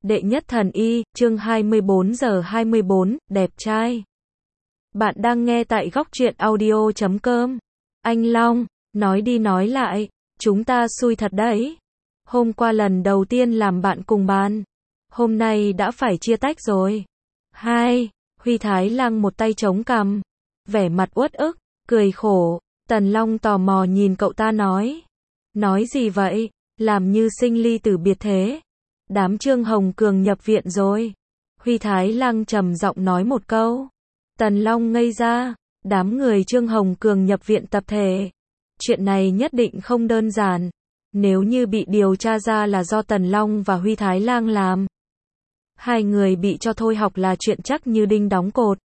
Đệ nhất thần y, chương 24 giờ 24, đẹp trai. Bạn đang nghe tại góc truyện audio.com. Anh Long, nói đi nói lại, chúng ta xui thật đấy. Hôm qua lần đầu tiên làm bạn cùng bàn. Hôm nay đã phải chia tách rồi. Hai, Huy Thái Lăng một tay chống cằm, vẻ mặt uất ức, cười khổ. Tần Long tò mò nhìn cậu ta nói. Nói gì vậy, làm như sinh ly tử biệt thế. Đám Trương Hồng Cường nhập viện rồi. Huy Thái Lăng trầm giọng nói một câu. Tần Long ngây ra, đám người Trương Hồng Cường nhập viện tập thể. Chuyện này nhất định không đơn giản. Nếu như bị điều tra ra là do Tần Long và Huy Thái Lang làm. Hai người bị cho thôi học là chuyện chắc như đinh đóng cột.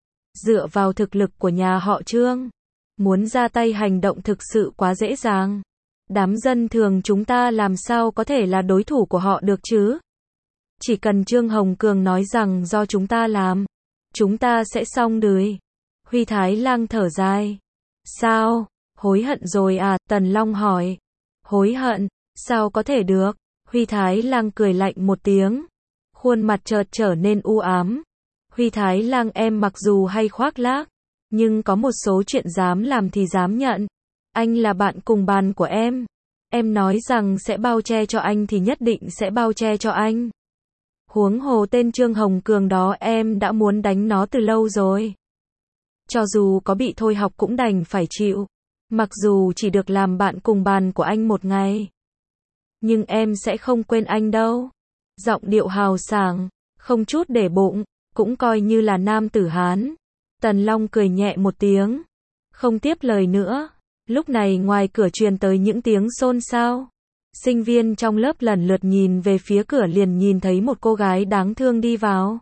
Dựa vào thực lực của nhà họ Trương, muốn ra tay hành động thực sự quá dễ dàng. Đám dân thường chúng ta làm sao có thể là đối thủ của họ được chứ? Chỉ cần Trương Hồng Cường nói rằng do chúng ta làm, chúng ta sẽ xong đời. Huy Thái Lang thở dài. Sao? Hối hận rồi à? Tần Long hỏi. Hối hận? Sao có thể được? Huy Thái Lang cười lạnh một tiếng. Khuôn mặt chợt trở nên u ám. Huy Thái Lang em mặc dù hay khoác lác, nhưng có một số chuyện dám làm thì dám nhận. Anh là bạn cùng bàn của em. Em nói rằng sẽ bao che cho anh thì nhất định sẽ bao che cho anh. Huống hồ tên Trương Hồng Cường đó em đã muốn đánh nó từ lâu rồi. Cho dù có bị thôi học cũng đành phải chịu. Mặc dù chỉ được làm bạn cùng bàn của anh một ngày. Nhưng em sẽ không quên anh đâu. Giọng điệu hào sảng, không chút để bụng, cũng coi như là nam tử Hán. Tần Long cười nhẹ một tiếng. Không tiếp lời nữa. Lúc này ngoài cửa truyền tới những tiếng xôn xao. Sinh viên trong lớp lần lượt nhìn về phía cửa liền nhìn thấy một cô gái đáng thương đi vào.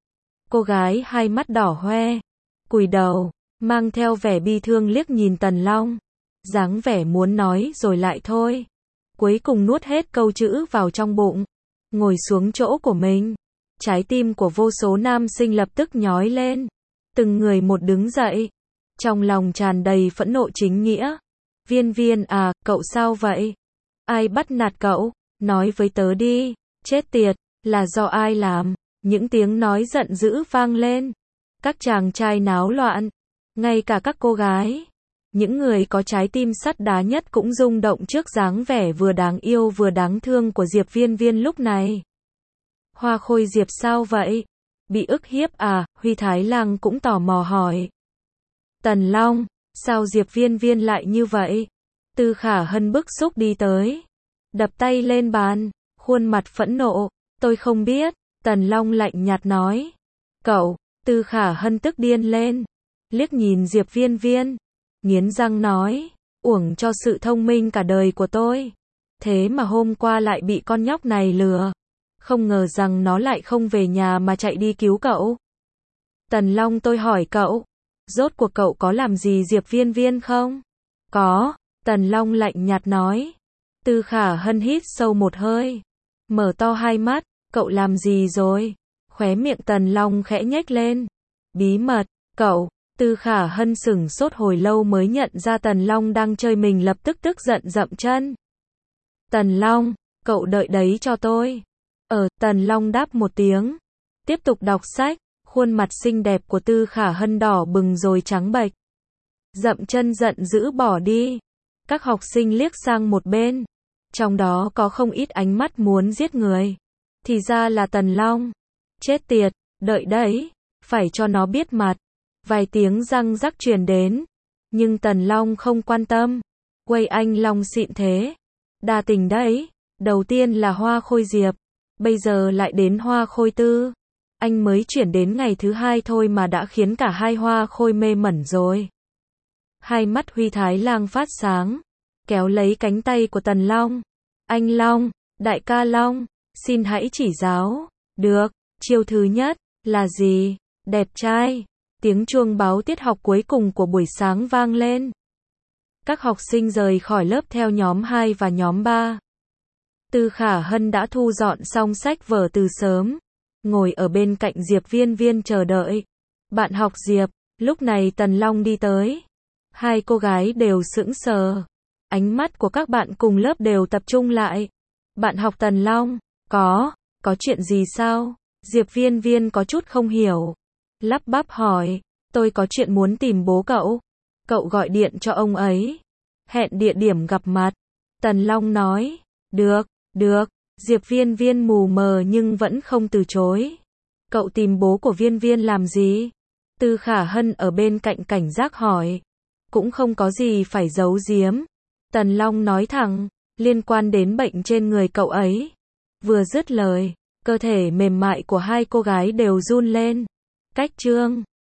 Cô gái hai mắt đỏ hoe, cúi đầu, mang theo vẻ bi thương liếc nhìn Tần Long. Dáng vẻ muốn nói rồi lại thôi. Cuối cùng nuốt hết câu chữ vào trong bụng. Ngồi xuống chỗ của mình. Trái tim của vô số nam sinh lập tức nhói lên. Từng người một đứng dậy. Trong lòng tràn đầy phẫn nộ chính nghĩa. Viên Viên à, cậu sao vậy? Ai bắt nạt cậu? Nói với tớ đi. Chết tiệt, là do ai làm? Những tiếng nói giận dữ vang lên. Các chàng trai náo loạn. Ngay cả các cô gái. Những người có trái tim sắt đá nhất cũng rung động trước dáng vẻ vừa đáng yêu vừa đáng thương của Diệp Viên Viên lúc này. Hoa Khôi Diệp sao vậy? Bị ức hiếp à? Huy Thái Lang cũng tò mò hỏi. Tần Long, sao Diệp Viên Viên lại như vậy? Tư Khả Hân bức xúc đi tới. Đập tay lên bàn, khuôn mặt phẫn nộ. Tôi không biết, Tần Long lạnh nhạt nói. Cậu, Tư Khả Hân tức điên lên. Liếc nhìn Diệp Viên Viên. Nghiến răng nói, uổng cho sự thông minh cả đời của tôi. Thế mà hôm qua lại bị con nhóc này lừa. Không ngờ rằng nó lại không về nhà mà chạy đi cứu cậu. Tần Long tôi hỏi cậu. Rốt cuộc cậu có làm gì Diệp Viên Viên không? Có, Tần Long lạnh nhạt nói. Tư Khả Hân hít sâu một hơi. Mở to hai mắt, cậu làm gì rồi? Khóe miệng Tần Long khẽ nhếch lên. Bí mật, cậu. Tư Khả Hân sửng sốt hồi lâu mới nhận ra Tần Long đang chơi mình lập tức tức giận dậm chân. Tần Long, cậu đợi đấy cho tôi. Tần Long đáp một tiếng. Tiếp tục đọc sách. Khuôn mặt xinh đẹp của Tư Khả Hân đỏ bừng rồi trắng bệch. Dậm chân giận dữ bỏ đi. Các học sinh liếc sang một bên. Trong đó có không ít ánh mắt muốn giết người. Thì ra là Tần Long. Chết tiệt, đợi đấy. Phải cho nó biết mặt. Vài tiếng răng rắc truyền đến. Nhưng Tần Long không quan tâm. Quay anh Long xịn thế. Đa tình đấy. Đầu tiên là Hoa Khôi Diệp. Bây giờ lại đến Hoa Khôi Tư. Anh mới chuyển đến ngày thứ hai thôi mà đã khiến cả hai Hoa Khôi mê mẩn rồi. Hai mắt Huy Thái Lang phát sáng. Kéo lấy cánh tay của Tần Long. Anh Long, đại ca Long, xin hãy chỉ giáo. Được, chiêu thứ nhất, là gì? Đẹp trai. Tiếng chuông báo tiết học cuối cùng của buổi sáng vang lên. Các học sinh rời khỏi lớp theo nhóm 2 và nhóm 3. Tư Khả Hân đã thu dọn xong sách vở từ sớm. Ngồi ở bên cạnh Diệp Viên Viên chờ đợi. Bạn học Diệp, lúc này Tần Long đi tới. Hai cô gái đều sững sờ. Ánh mắt của các bạn cùng lớp đều tập trung lại. Bạn học Tần Long, có, Có chuyện gì sao? Diệp Viên Viên có chút không hiểu. Lắp bắp hỏi, tôi có chuyện muốn tìm bố cậu. Cậu gọi điện cho ông ấy. Hẹn địa điểm gặp mặt. Tần Long nói, được, được. Diệp Viên Viên mù mờ nhưng vẫn không từ chối. Cậu tìm bố của Viên Viên làm gì? Tư Khả Hân ở bên cạnh cảnh giác hỏi. Cũng không có gì phải giấu giếm. Tần Long nói thẳng, liên quan đến bệnh trên người cậu ấy. Vừa dứt lời, cơ thể mềm mại của hai cô gái đều run lên. Cách chương